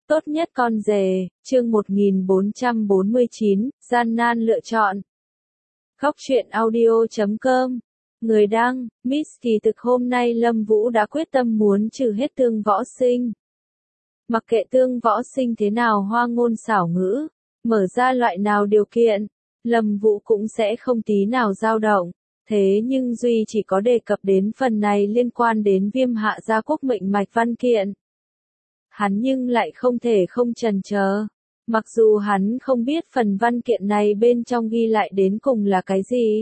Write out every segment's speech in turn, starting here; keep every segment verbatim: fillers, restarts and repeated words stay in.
Tốt nhất con rể, chương một nghìn bốn trăm bốn mươi chín, gian nan lựa chọn. Góc truyện audio chấm com. Người đăng, Miss Kỳ thực hôm nay Lâm Vũ đã quyết tâm muốn trừ hết Tương Võ Sinh. Mặc kệ Tương Võ Sinh thế nào hoa ngôn xảo ngữ, mở ra loại nào điều kiện, Lâm Vũ cũng sẽ không tí nào dao động. Thế nhưng Duy chỉ có đề cập đến phần này liên quan đến Viêm Hạ Gia Quốc mệnh mạch văn kiện. Hắn nhưng lại không thể không chần chờ. Mặc dù hắn không biết phần văn kiện này bên trong ghi lại đến cùng là cái gì.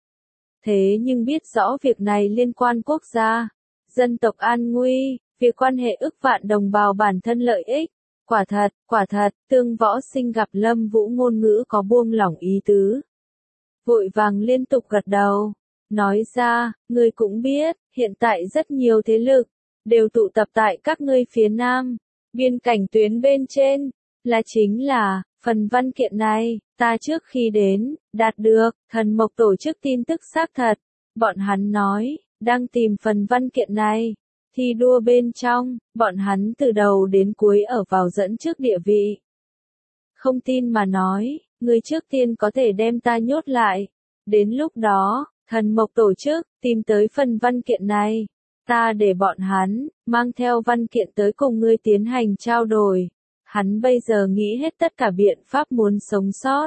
Thế nhưng biết rõ việc này liên quan quốc gia, dân tộc an nguy, việc quan hệ ức vạn đồng bào bản thân lợi ích. Quả thật, quả thật, Tương Võ Sinh gặp Lâm Vũ ngôn ngữ có buông lỏng ý tứ. Vội vàng liên tục gật đầu, nói ra, ngươi cũng biết, hiện tại rất nhiều thế lực, đều tụ tập tại các ngươi phía nam, biên cảnh tuyến bên trên, là chính là, phần văn kiện này, ta trước khi đến, đạt được, thần mộc tổ chức tin tức xác thật, bọn hắn nói, đang tìm phần văn kiện này, thi đua bên trong, bọn hắn từ đầu đến cuối ở vào dẫn trước địa vị. Không tin mà nói, người trước tiên có thể đem ta nhốt lại, đến lúc đó, thần mộc tổ chức, tìm tới phần văn kiện này. Ta để bọn hắn, mang theo văn kiện tới cùng ngươi tiến hành trao đổi. Hắn bây giờ nghĩ hết tất cả biện pháp muốn sống sót.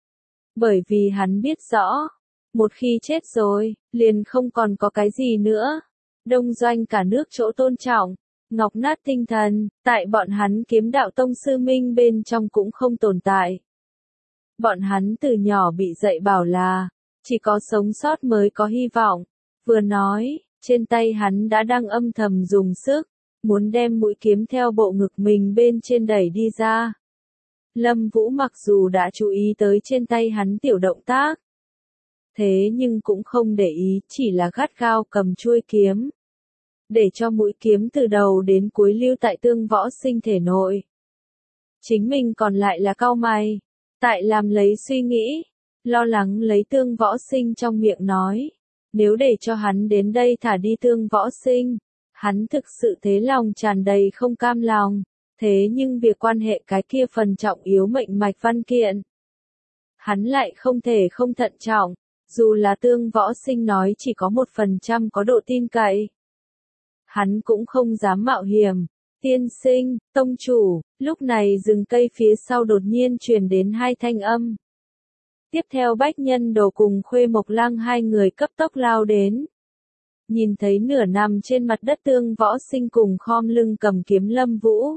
Bởi vì hắn biết rõ, một khi chết rồi, liền không còn có cái gì nữa. Đông doanh cả nước chỗ tôn trọng, ngọc nát tinh thần, tại bọn hắn kiếm đạo tông sư minh bên trong cũng không tồn tại. Bọn hắn từ nhỏ bị dạy bảo là, chỉ có sống sót mới có hy vọng. Vừa nói, trên tay hắn đã đang âm thầm dùng sức, muốn đem mũi kiếm theo bộ ngực mình bên trên đẩy đi ra. Lâm Vũ mặc dù đã chú ý tới trên tay hắn tiểu động tác, thế nhưng cũng không để ý, chỉ là gắt gao cầm chuôi kiếm, để cho mũi kiếm từ đầu đến cuối lưu tại Tương Võ Sinh thể nội. Chính mình còn lại là cau mày, tại làm lấy suy nghĩ, lo lắng lấy Tương Võ Sinh trong miệng nói. Nếu để cho hắn đến đây thả đi Tương Võ Sinh, hắn thực sự thế lòng tràn đầy không cam lòng, thế nhưng việc quan hệ cái kia phần trọng yếu mệnh mạch văn kiện. Hắn lại không thể không thận trọng, dù là Tương Võ Sinh nói chỉ có một phần trăm có độ tin cậy. Hắn cũng không dám mạo hiểm. Tiên sinh, tông chủ, lúc này rừng cây phía sau đột nhiên truyền đến hai thanh âm. Tiếp theo Bách Nhân Đồ cùng Khuê Mộc Lăng hai người cấp tốc lao đến. Nhìn thấy nửa nằm trên mặt đất Tương Võ Sinh cùng khom lưng cầm kiếm Lâm Vũ.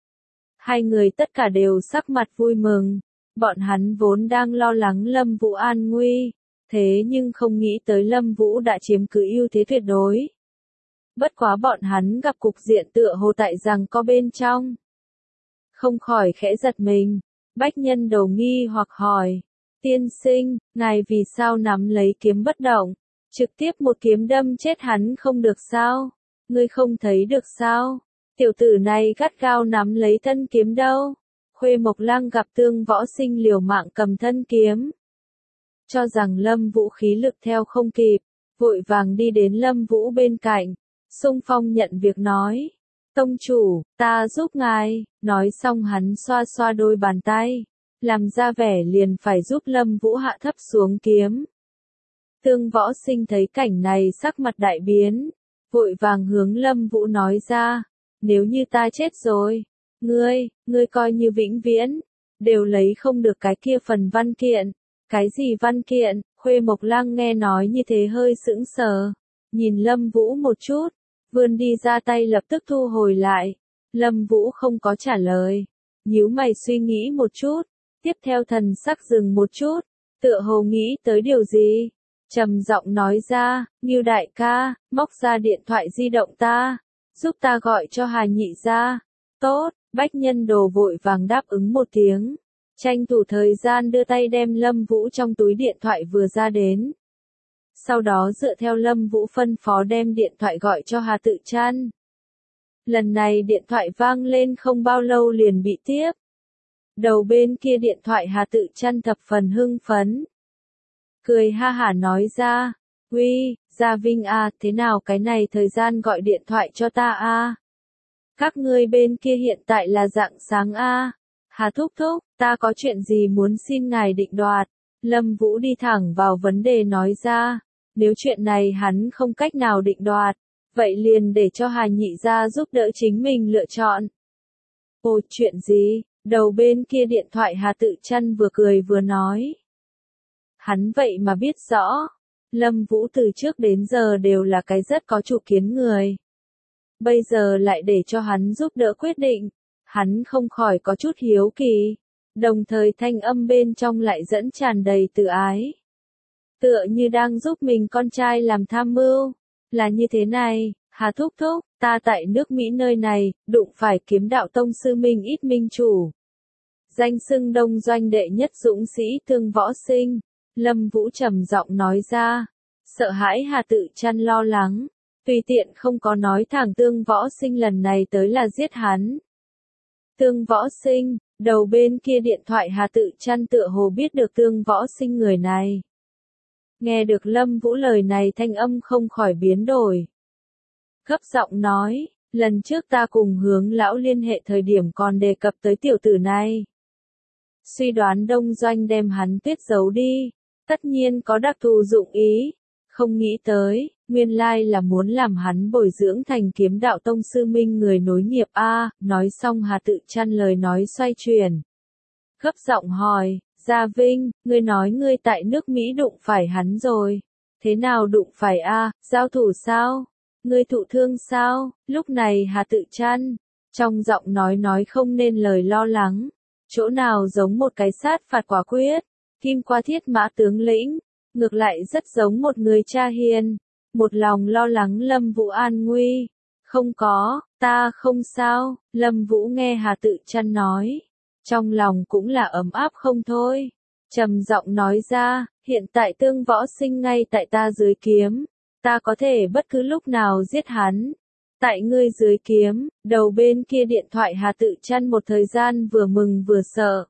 Hai người tất cả đều sắc mặt vui mừng. Bọn hắn vốn đang lo lắng Lâm Vũ an nguy. Thế nhưng không nghĩ tới Lâm Vũ đã chiếm cứ ưu thế tuyệt đối. Bất quá bọn hắn gặp cục diện tựa hồ tại rằng có bên trong. Không khỏi khẽ giật mình. Bách Nhân Đồ nghi hoặc hỏi. Tiên sinh, ngài vì sao nắm lấy kiếm bất động, trực tiếp một kiếm đâm chết hắn không được sao? Ngươi không thấy được sao? Tiểu tử này gắt gao nắm lấy thân kiếm đâu? Khuê Mộc Lăng gặp Tương Võ Sinh liều mạng cầm thân kiếm. Cho rằng Lâm Vũ khí lực theo không kịp, vội vàng đi đến Lâm Vũ bên cạnh, xung phong nhận việc nói. Tông chủ, ta giúp ngài, nói xong hắn xoa xoa đôi bàn tay. Làm ra vẻ liền phải giúp Lâm Vũ hạ thấp xuống kiếm. Tương Võ Sinh thấy cảnh này sắc mặt đại biến, vội vàng hướng Lâm Vũ nói ra, nếu như ta chết rồi, ngươi, ngươi coi như vĩnh viễn, đều lấy không được cái kia phần văn kiện. Cái gì văn kiện? Khuê Mộc Lăng nghe nói như thế hơi sững sờ, nhìn Lâm Vũ một chút, vươn đi ra tay lập tức thu hồi lại. Lâm Vũ không có trả lời, nhíu mày suy nghĩ một chút. Tiếp theo thần sắc dừng một chút, tựa hồ nghĩ tới điều gì, trầm giọng nói ra, Ngưu đại ca, móc ra điện thoại di động ta, giúp ta gọi cho Hà nhị gia. Tốt, Bách Nhân Đồ vội vàng đáp ứng một tiếng, tranh thủ thời gian đưa tay đem Lâm Vũ trong túi điện thoại vừa ra đến. Sau đó dựa theo Lâm Vũ phân phó đem điện thoại gọi cho Hà Tự Trăn. Lần này điện thoại vang lên không bao lâu liền bị tiếp. Đầu bên kia điện thoại Hà Tự Trăn thập phần hưng phấn. Cười ha hả nói ra, uy, Gia Vinh à, thế nào cái này thời gian gọi điện thoại cho ta à? Các ngươi bên kia hiện tại là rạng sáng a. Hà thúc thúc, ta có chuyện gì muốn xin ngài định đoạt. Lâm Vũ đi thẳng vào vấn đề nói ra. Nếu chuyện này hắn không cách nào định đoạt, vậy liền để cho Hà nhị gia giúp đỡ chính mình lựa chọn. Ồ, chuyện gì? Đầu bên kia điện thoại Hà Tự Chăn vừa cười vừa nói. Hắn vậy mà biết rõ. Lâm Vũ từ trước đến giờ đều là cái rất có chủ kiến người. Bây giờ lại để cho hắn giúp đỡ quyết định. Hắn không khỏi có chút hiếu kỳ. Đồng thời thanh âm bên trong lại dẫn tràn đầy tự ái. Tựa như đang giúp mình con trai làm tham mưu. Là như thế này, Hà thúc thúc, ta tại nước Mỹ nơi này, đụng phải kiếm đạo tông sư Minh Ít Minh chủ. Danh xưng Đông Doanh đệ nhất dũng sĩ Tương Võ Sinh. Lâm Vũ trầm giọng nói ra. Sợ hãi Hà Tự Chăn lo lắng. Tùy tiện không có nói thẳng Tương Võ Sinh lần này tới là giết hắn. Tương Võ Sinh, đầu bên kia điện thoại Hà Tự Chăn tựa hồ biết được Tương Võ Sinh người này. Nghe được Lâm Vũ lời này thanh âm không khỏi biến đổi. Gấp giọng nói, lần trước ta cùng Hướng lão liên hệ thời điểm còn đề cập tới tiểu tử này. Suy đoán Đông Doanh đem hắn tuyết giấu đi, tất nhiên có đặc thù dụng ý, không nghĩ tới, nguyên lai là muốn làm hắn bồi dưỡng thành kiếm đạo tông sư Minh người nối nghiệp a. Nói xong Hà Tự Chăn lời nói xoay chuyển. Gấp giọng hỏi, Gia Vinh, ngươi nói ngươi tại nước Mỹ đụng phải hắn rồi. Thế nào đụng phải a? Giao thủ sao? Ngươi thụ thương sao? Lúc này Hà Tự Chăn, trong giọng nói nói không nên lời lo lắng. Chỗ nào giống một cái sát phạt quả quyết, kim qua thiết mã tướng lĩnh, ngược lại rất giống một người cha hiền, một lòng lo lắng Lâm Vũ an nguy. Không có, ta không sao. Lâm Vũ nghe Hà Tự Chăn nói, trong lòng cũng là ấm áp không thôi. Trầm giọng nói ra, hiện tại Tương Võ Sinh ngay tại ta dưới kiếm, ta có thể bất cứ lúc nào giết hắn. Tại ngươi dưới kiếm, đầu bên kia điện thoại Hà Tự Chăn một thời gian vừa mừng vừa sợ.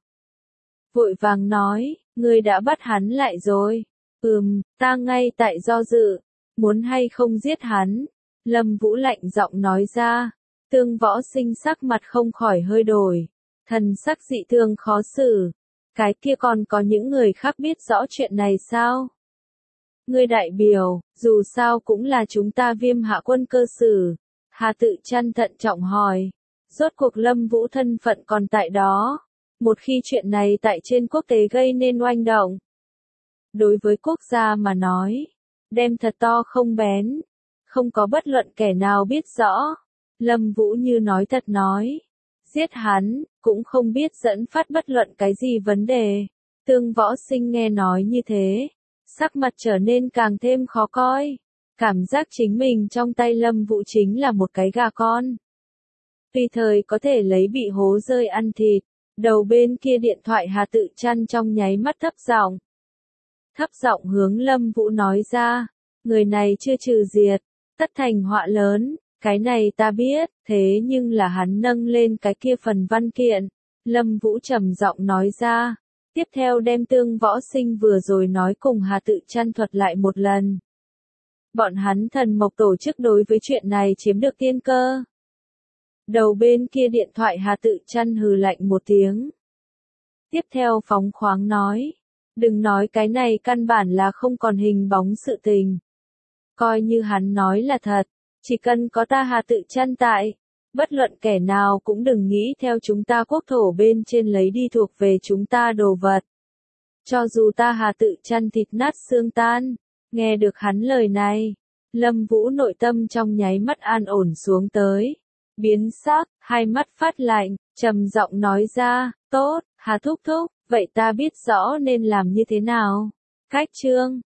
Vội vàng nói, ngươi đã bắt hắn lại rồi. Ừm, ta ngay tại do dự, muốn hay không giết hắn. Lâm Vũ lạnh giọng nói ra. Tương Võ Sinh sắc mặt không khỏi hơi đổi, thần sắc dị thường khó xử. Cái kia còn có những người khác biết rõ chuyện này sao? Ngươi đại biểu, dù sao cũng là chúng ta Viêm Hạ quân cơ sử. Hà Tự Chăn thận trọng hỏi. Rốt cuộc Lâm Vũ thân phận còn tại đó. Một khi chuyện này tại trên quốc tế gây nên oanh động. Đối với quốc gia mà nói, đem thật to không bén. Không có bất luận kẻ nào biết rõ. Lâm Vũ như nói thật nói. Giết hắn, cũng không biết dẫn phát bất luận cái gì vấn đề. Tương Võ Sinh nghe nói như thế. Sắc mặt trở nên càng thêm khó coi. Cảm giác chính mình trong tay Lâm Vũ chính là một cái gà con. Tùy thời có thể lấy bị hố rơi ăn thịt. Đầu bên kia điện thoại Hà Tự Chăn trong nháy mắt thấp giọng. Thấp giọng hướng Lâm Vũ nói ra. Người này chưa trừ diệt, tất thành họa lớn. Cái này ta biết, thế nhưng là hắn nâng lên cái kia phần văn kiện. Lâm Vũ trầm giọng nói ra. Tiếp theo đem Tương Võ Sinh vừa rồi nói cùng Hà Tự Chăn thuật lại một lần. Bọn hắn Thần Mộc tổ chức đối với chuyện này chiếm được tiên cơ. Đầu bên kia điện thoại Hà Tự Chăn hừ lạnh một tiếng. Tiếp theo phóng khoáng nói. Đừng nói cái này căn bản là không còn hình bóng sự tình. Coi như hắn nói là thật. Chỉ cần có ta Hà Tự Chăn tại. Bất luận kẻ nào cũng đừng nghĩ theo chúng ta quốc thổ bên trên lấy đi thuộc về chúng ta đồ vật. Cho dù ta Hà Tự Chăn thịt nát xương tan. Nghe được hắn lời này. Lâm Vũ nội tâm trong nháy mắt an ổn xuống tới. Biến sắc, hai mắt phát lạnh, trầm giọng nói ra, tốt, Hà thúc thúc, vậy ta biết rõ nên làm như thế nào. Cách chương